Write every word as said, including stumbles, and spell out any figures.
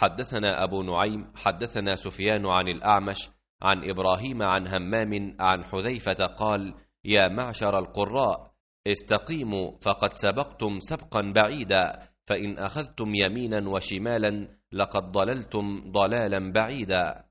حدثنا أبو نعيم حدثنا سفيان عن الأعمش عن إبراهيم عن همام عن حذيفة قال: يا معشر القراء استقيموا فقد سبقتم سبقا بعيدا، فإن أخذتم يمينا وشمالا لقد ضللتم ضلالا بعيدا.